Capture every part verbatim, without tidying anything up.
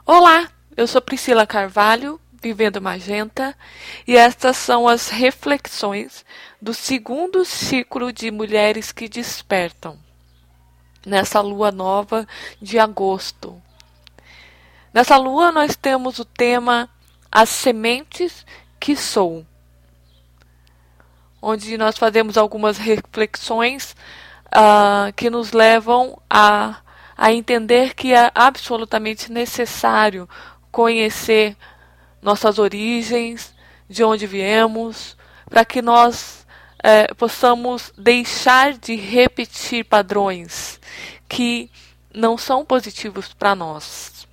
Olá, eu sou Priscila Carvalho, Vivendo Magenta, e estas são as reflexões do segundo ciclo de Mulheres que Despertam, nessa lua nova de agosto. Nessa lua nós temos o tema As Sementes que Sou, onde nós fazemos algumas reflexões uh, que nos levam a, a entender que é absolutamente necessário conhecer nossas origens, de onde viemos, para que nós eh, possamos deixar de repetir padrões que não são positivos para nós.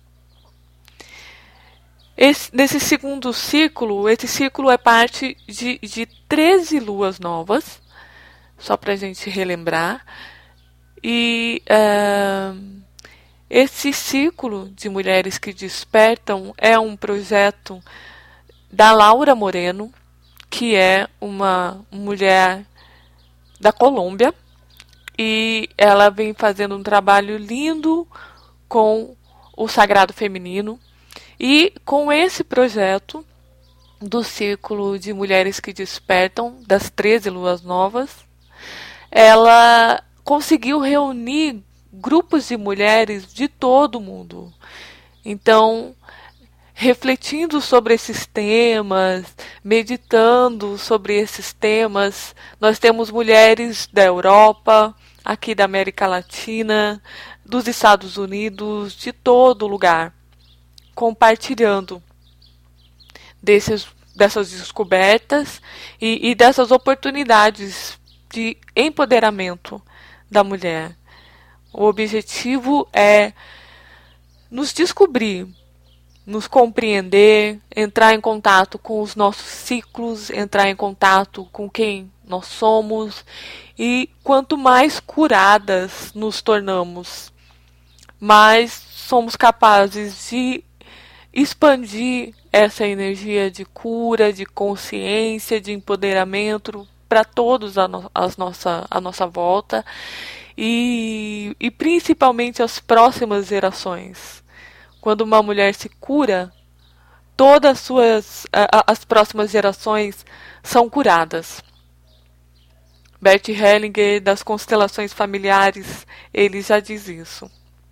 Esse, nesse segundo ciclo, esse ciclo é parte de, de treze luas novas, só para a gente relembrar, e uh, esse ciclo de Mulheres que Despertam é um projeto da Laura Moreno, que é uma mulher da Colômbia, e ela vem fazendo um trabalho lindo com o sagrado feminino. E com esse projeto do ciclo de Mulheres que Despertam, das treze luas novas, ela conseguiu reunir grupos de mulheres de todo o mundo. Então, refletindo sobre esses temas, meditando sobre esses temas, nós temos mulheres da Europa, aqui da América Latina, dos Estados Unidos, de todo lugar, compartilhando desses, dessas descobertas e, e dessas oportunidades de empoderamento da mulher. O objetivo é nos descobrir, nos compreender, entrar em contato com os nossos ciclos, entrar em contato com quem nós somos, e quanto mais curadas nos tornamos, mais somos capazes de expandir essa energia de cura, de consciência, de empoderamento para todos a, no, as nossa, a nossa volta e, e principalmente as próximas gerações. Quando uma mulher se cura, todas as suas, a, as próximas gerações são curadas. Bert Hellinger, das constelações familiares, ele já diz isso.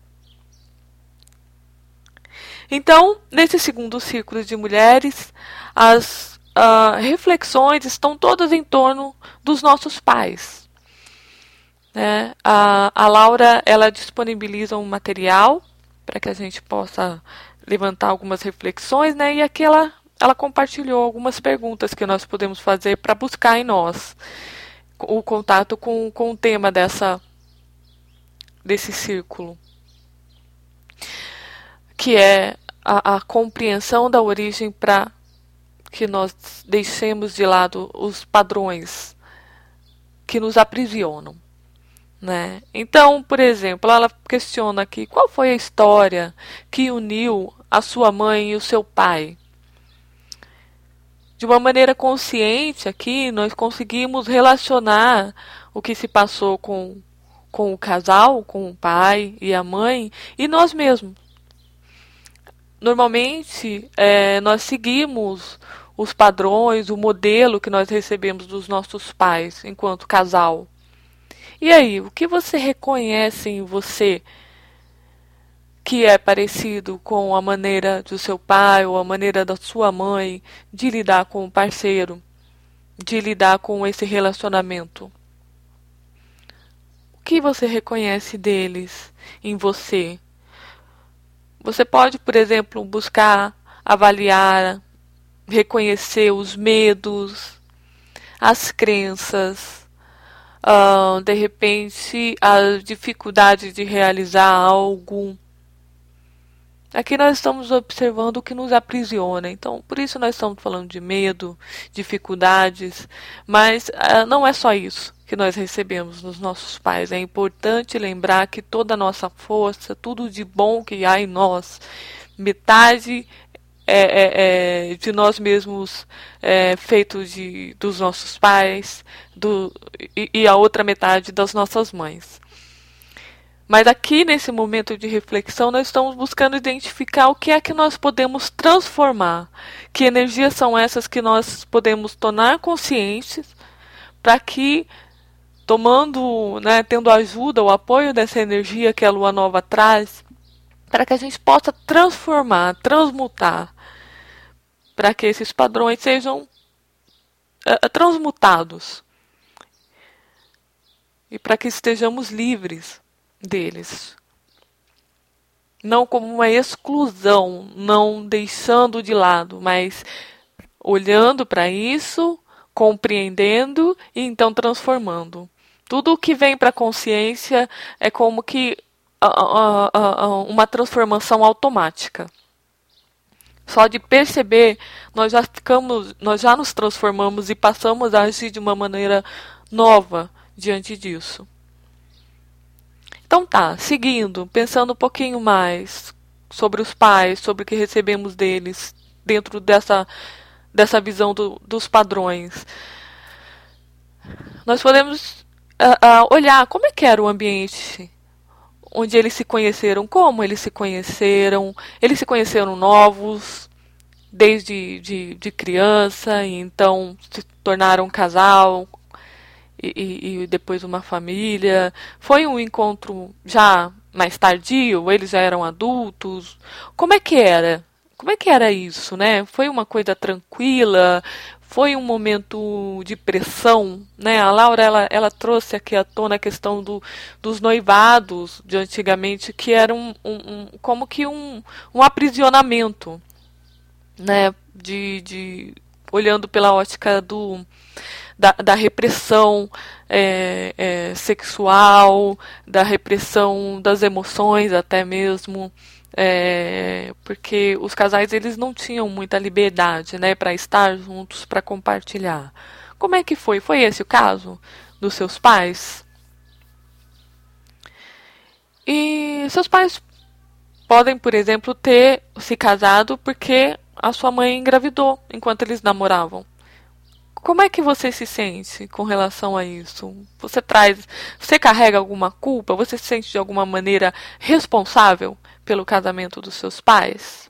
Então, nesse segundo ciclo de mulheres, as uh, reflexões estão todas em torno dos nossos pais. Né? A, a Laura, ela disponibiliza um material para que a gente possa levantar algumas reflexões, né? E aqui ela, ela compartilhou algumas perguntas que nós podemos fazer para buscar em nós o contato com, com o tema dessa, desse círculo, que é a, a compreensão da origem, para que nós deixemos de lado os padrões que nos aprisionam. Né? Então, por exemplo, ela questiona aqui qual foi a história que uniu a sua mãe e o seu pai. De uma maneira consciente aqui, nós conseguimos relacionar o que se passou com, com o casal, com o pai e a mãe, e nós mesmos. Normalmente, é, nós seguimos os padrões, o modelo que nós recebemos dos nossos pais enquanto casal. E aí, o que você reconhece em você que é parecido com a maneira do seu pai ou a maneira da sua mãe de lidar com o parceiro, de lidar com esse relacionamento? O que você reconhece deles em você? Você pode, por exemplo, buscar avaliar, reconhecer os medos, as crenças, Uh, de repente, a dificuldade de realizar algo. Aqui nós estamos observando o que nos aprisiona. Então, por isso nós estamos falando de medo, dificuldades. Mas uh, não é só isso que nós recebemos nos nossos pais. É importante lembrar que toda a nossa força, tudo de bom que há em nós, metade É, é, é, de nós mesmos, é, feito de, dos nossos pais, do, e, e a outra metade das nossas mães. Mas aqui, nesse momento de reflexão, nós estamos buscando identificar o que é que nós podemos transformar. Que energias são essas que nós podemos tornar conscientes para que, tomando, né, tendo a ajuda, o apoio dessa energia que a lua nova traz, para que a gente possa transformar, transmutar, para que esses padrões sejam uh, transmutados e para que estejamos livres deles. Não como uma exclusão, não deixando de lado, mas olhando para isso, compreendendo e então transformando. Tudo o que vem para a consciência é como que uh, uh, uh, uh, uma transformação automática. Só de perceber, nós já ficamos, nós já nos transformamos e passamos a agir de uma maneira nova diante disso. Então tá, seguindo, pensando um pouquinho mais sobre os pais, sobre o que recebemos deles, dentro dessa, dessa visão do, dos padrões. Nós podemos uh, uh, olhar como é que era o ambiente onde eles se conheceram, como eles se conheceram, eles se conheceram novos, desde de, de criança, e então se tornaram um casal, e, e, e depois uma família. Foi um encontro já mais tardio, eles já eram adultos. Como é que era? Como é que era isso, né? Foi uma coisa tranquila? Foi um momento de pressão, né? A Laura, ela, ela trouxe aqui à tona a questão do, dos noivados de antigamente, que era um, um, um, como que um, um aprisionamento, né? De, de, olhando pela ótica do, da, da repressão é, é, sexual, da repressão das emoções até mesmo. É, porque os casais eles não tinham muita liberdade, né, para estar juntos, para compartilhar. Como é que foi? Foi esse o caso dos seus pais? E seus pais podem, por exemplo, ter se casado porque a sua mãe engravidou enquanto eles namoravam. Como é que você se sente com relação a isso? Você traz, você carrega alguma culpa? Você se sente de alguma maneira responsável pelo casamento dos seus pais?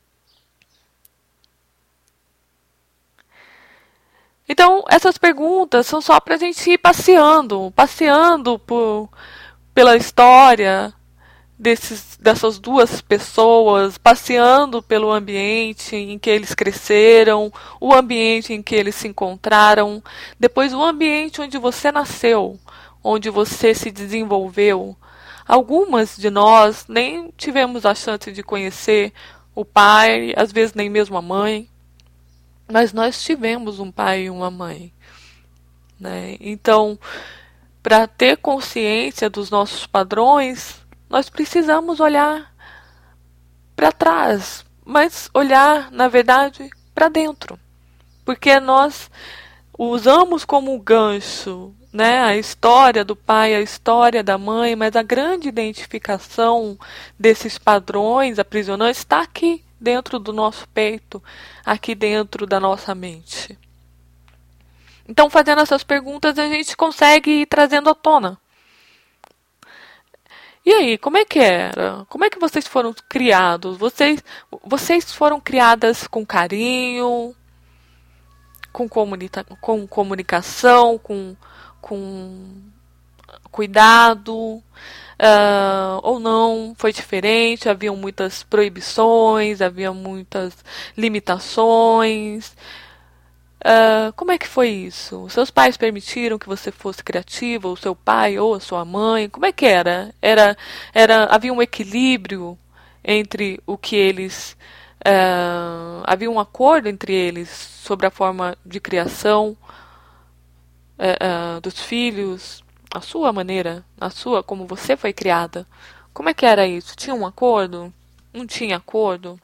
Então, essas perguntas são só para a gente ir passeando, passeando por, pela história desses, dessas duas pessoas, passeando pelo ambiente em que eles cresceram, o ambiente em que eles se encontraram, depois o ambiente onde você nasceu, onde você se desenvolveu. Algumas de nós nem tivemos a chance de conhecer o pai, às vezes nem mesmo a mãe, mas nós tivemos um pai e uma mãe, né? Então, para ter consciência dos nossos padrões, nós precisamos olhar para trás, mas olhar, na verdade, para dentro, porque nós usamos como gancho, né, a história do pai, a história da mãe, mas a grande identificação desses padrões aprisionantes está aqui dentro do nosso peito, aqui dentro da nossa mente. Então, fazendo essas perguntas, a gente consegue ir trazendo à tona. E aí, como é que era? Como é que vocês foram criados? Vocês, vocês foram criadas com carinho, com, comunica com comunicação, com, com cuidado, uh, ou não? Foi diferente? Haviam muitas proibições, havia muitas limitações. Uh, como é que foi isso? Seus pais permitiram que você fosse criativa, o seu pai ou a sua mãe? Como é que era? Era, era havia um equilíbrio entre o que eles... Uh, havia um acordo entre eles sobre a forma de criação uh, uh, dos filhos, a sua maneira, a sua, como você foi criada. Como é que era isso? Tinha um acordo? Não tinha acordo?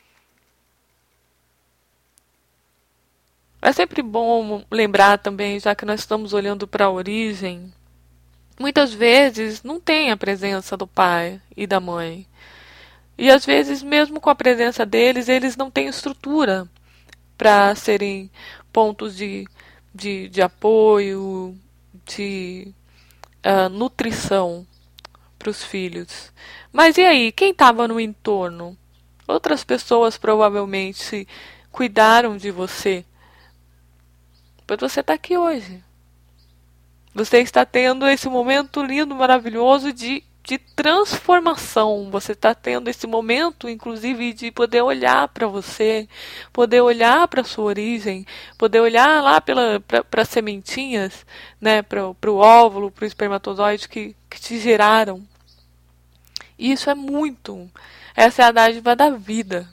É sempre bom lembrar também, já que nós estamos olhando para a origem, muitas vezes não tem a presença do pai e da mãe. E às vezes, mesmo com a presença deles, eles não têm estrutura para serem pontos de, de, de apoio, de uh, nutrição para os filhos. Mas e aí, quem estava no entorno? Outras pessoas provavelmente cuidaram de você. Pois você está aqui hoje. Você está tendo esse momento lindo, maravilhoso de, de transformação. Você está tendo esse momento, inclusive, de poder olhar para você, poder olhar para a sua origem, poder olhar lá para as sementinhas, né, para o óvulo, para o espermatozoide que, que te geraram. E isso é muito. Essa é a dádiva da vida.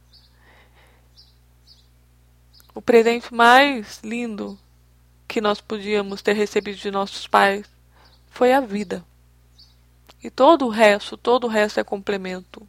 O presente mais lindo que nós podíamos ter recebido de nossos pais foi a vida. E todo o resto, todo o resto é complemento.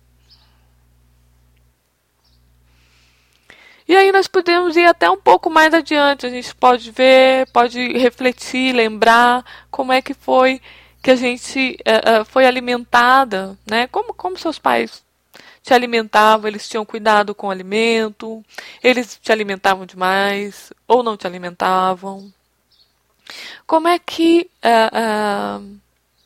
E aí nós podemos ir até um pouco mais adiante. A gente pode ver, pode refletir, lembrar como é que foi que a gente uh, uh, foi alimentada, né? Como, como seus pais te alimentavam, eles tinham cuidado com o alimento, eles te alimentavam demais ou não te alimentavam. Como é que... Uh, uh,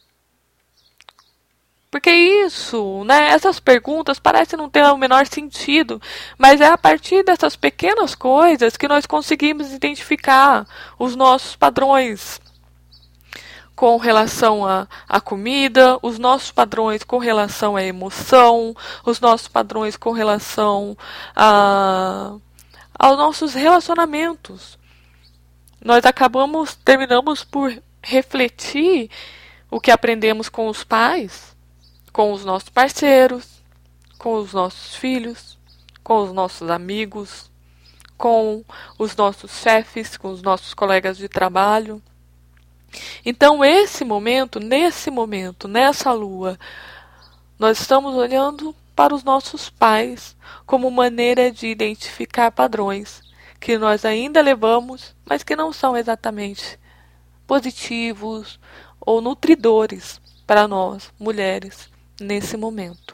porque isso, né? Essas perguntas parecem não ter o menor sentido, mas é a partir dessas pequenas coisas que nós conseguimos identificar os nossos padrões com relação à, à comida, os nossos padrões com relação à emoção, os nossos padrões com relação a, aos nossos relacionamentos. Nós acabamos, terminamos por refletir o que aprendemos com os pais, com os nossos parceiros, com os nossos filhos, com os nossos amigos, com os nossos chefes, com os nossos colegas de trabalho. Então, esse momento, nesse momento, nessa lua, nós estamos olhando para os nossos pais como maneira de identificar padrões que nós ainda levamos, mas que não são exatamente positivos ou nutridores para nós, mulheres, nesse momento.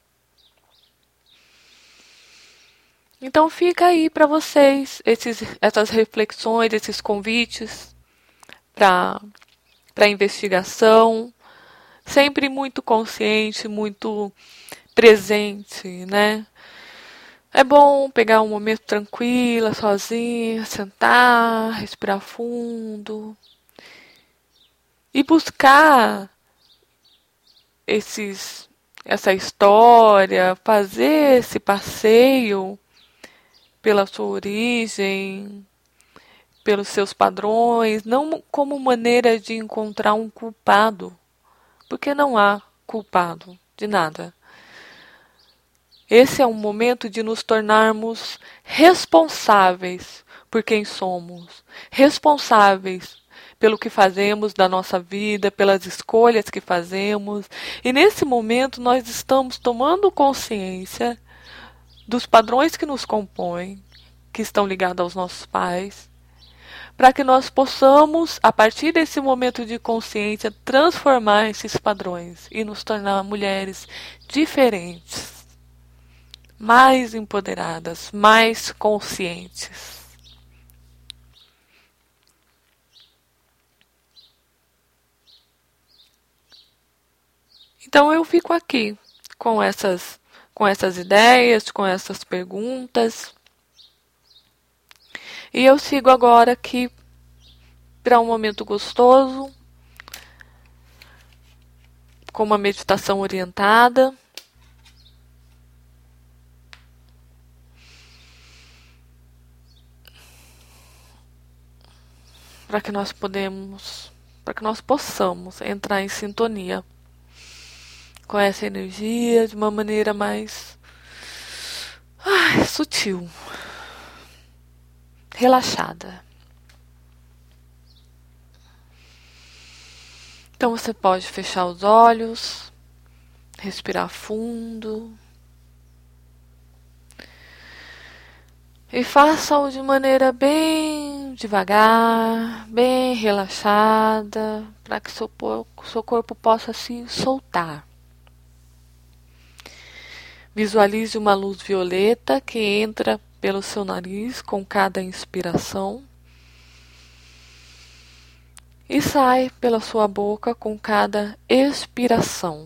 Então fica aí para vocês esses, essas reflexões, esses convites para para investigação, sempre muito consciente, muito presente, né? É bom pegar um momento tranquilo, sozinha, sentar, respirar fundo e buscar esses, essa história, fazer esse passeio pela sua origem, pelos seus padrões, não como maneira de encontrar um culpado, porque não há culpado de nada. Esse é um momento de nos tornarmos responsáveis por quem somos, responsáveis pelo que fazemos da nossa vida, pelas escolhas que fazemos. E nesse momento nós estamos tomando consciência dos padrões que nos compõem, que estão ligados aos nossos pais, para que nós possamos, a partir desse momento de consciência, transformar esses padrões e nos tornar mulheres diferentes, mais empoderadas, mais conscientes. Então eu fico aqui com essas, com essas ideias, com essas perguntas. E eu sigo agora aqui para um momento gostoso, com uma meditação orientada. Para que nós podemos, para que nós possamos entrar em sintonia com essa energia de uma maneira mais ai, sutil, relaxada. Então você pode fechar os olhos, respirar fundo e faça-o de maneira bem devagar, bem relaxada, para que seu, seu corpo possa se soltar. Visualize uma luz violeta que entra pelo seu nariz com cada inspiração e sai pela sua boca com cada expiração.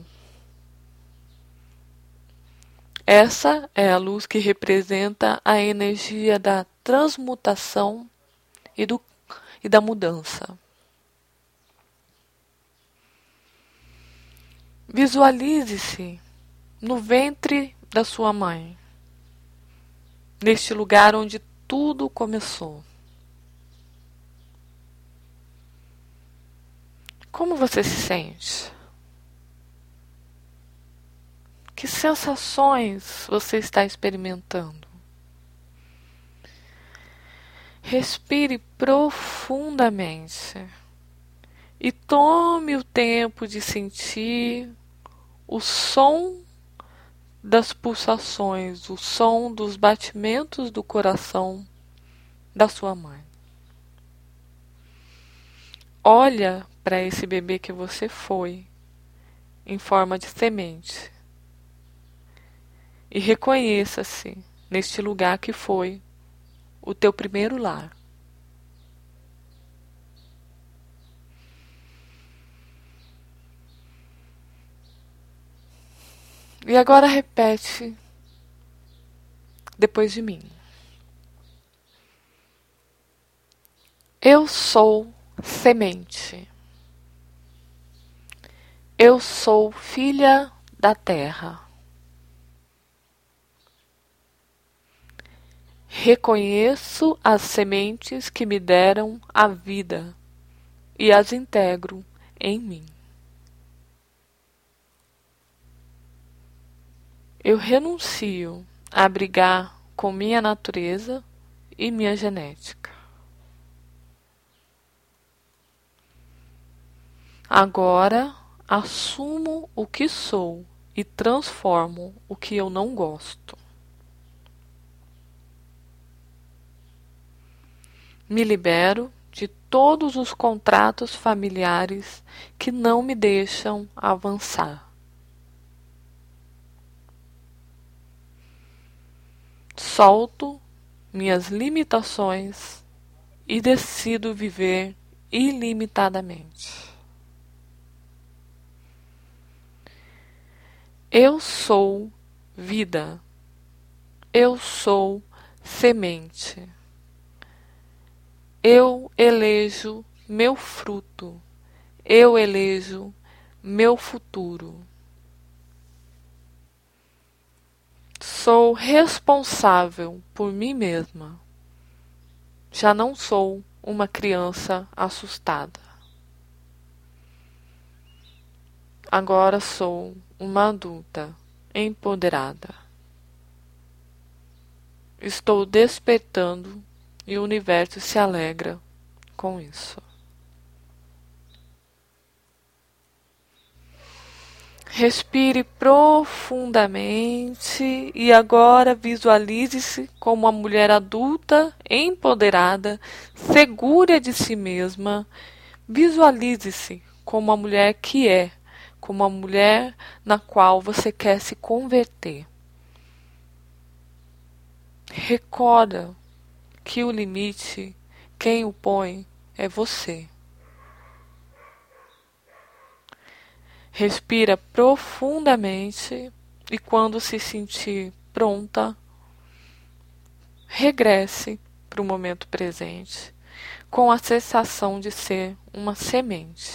Essa é a luz que representa a energia da transmutação e, do, e da mudança. Visualize-se no ventre da sua mãe, neste lugar onde tudo começou. Como você se sente? Que sensações você está experimentando? Respire profundamente e tome o tempo de sentir o som das pulsações, o som dos batimentos do coração da sua mãe. Olha para esse bebê que você foi, em forma de semente, e reconheça-se neste lugar que foi o teu primeiro lar. E agora repete depois de mim. Eu sou semente. Eu sou filha da terra. Reconheço as sementes que me deram a vida e as integro em mim. Eu renuncio a brigar com minha natureza e minha genética. Agora assumo o que sou e transformo o que eu não gosto. Me libero de todos os contratos familiares que não me deixam avançar. Solto minhas limitações e decido viver ilimitadamente. Eu sou vida. Eu sou semente. Eu elejo meu fruto. Eu elejo meu futuro. Sou responsável por mim mesma. Já não sou uma criança assustada. Agora sou uma adulta empoderada. Estou despertando e o universo se alegra com isso. Respire profundamente e agora visualize-se como uma mulher adulta, empoderada, segura de si mesma. Visualize-se como uma mulher que é, como uma mulher na qual você quer se converter. Recorda que o limite, quem o põe, é você. Respira profundamente e quando se sentir pronta, regresse para o momento presente com a sensação de ser uma semente.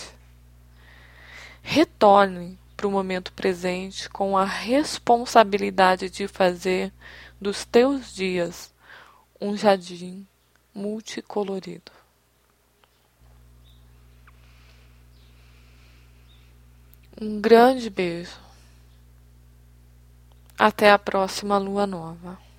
Retorne para o momento presente com a responsabilidade de fazer dos teus dias um jardim multicolorido. Um grande beijo. Até a próxima lua nova.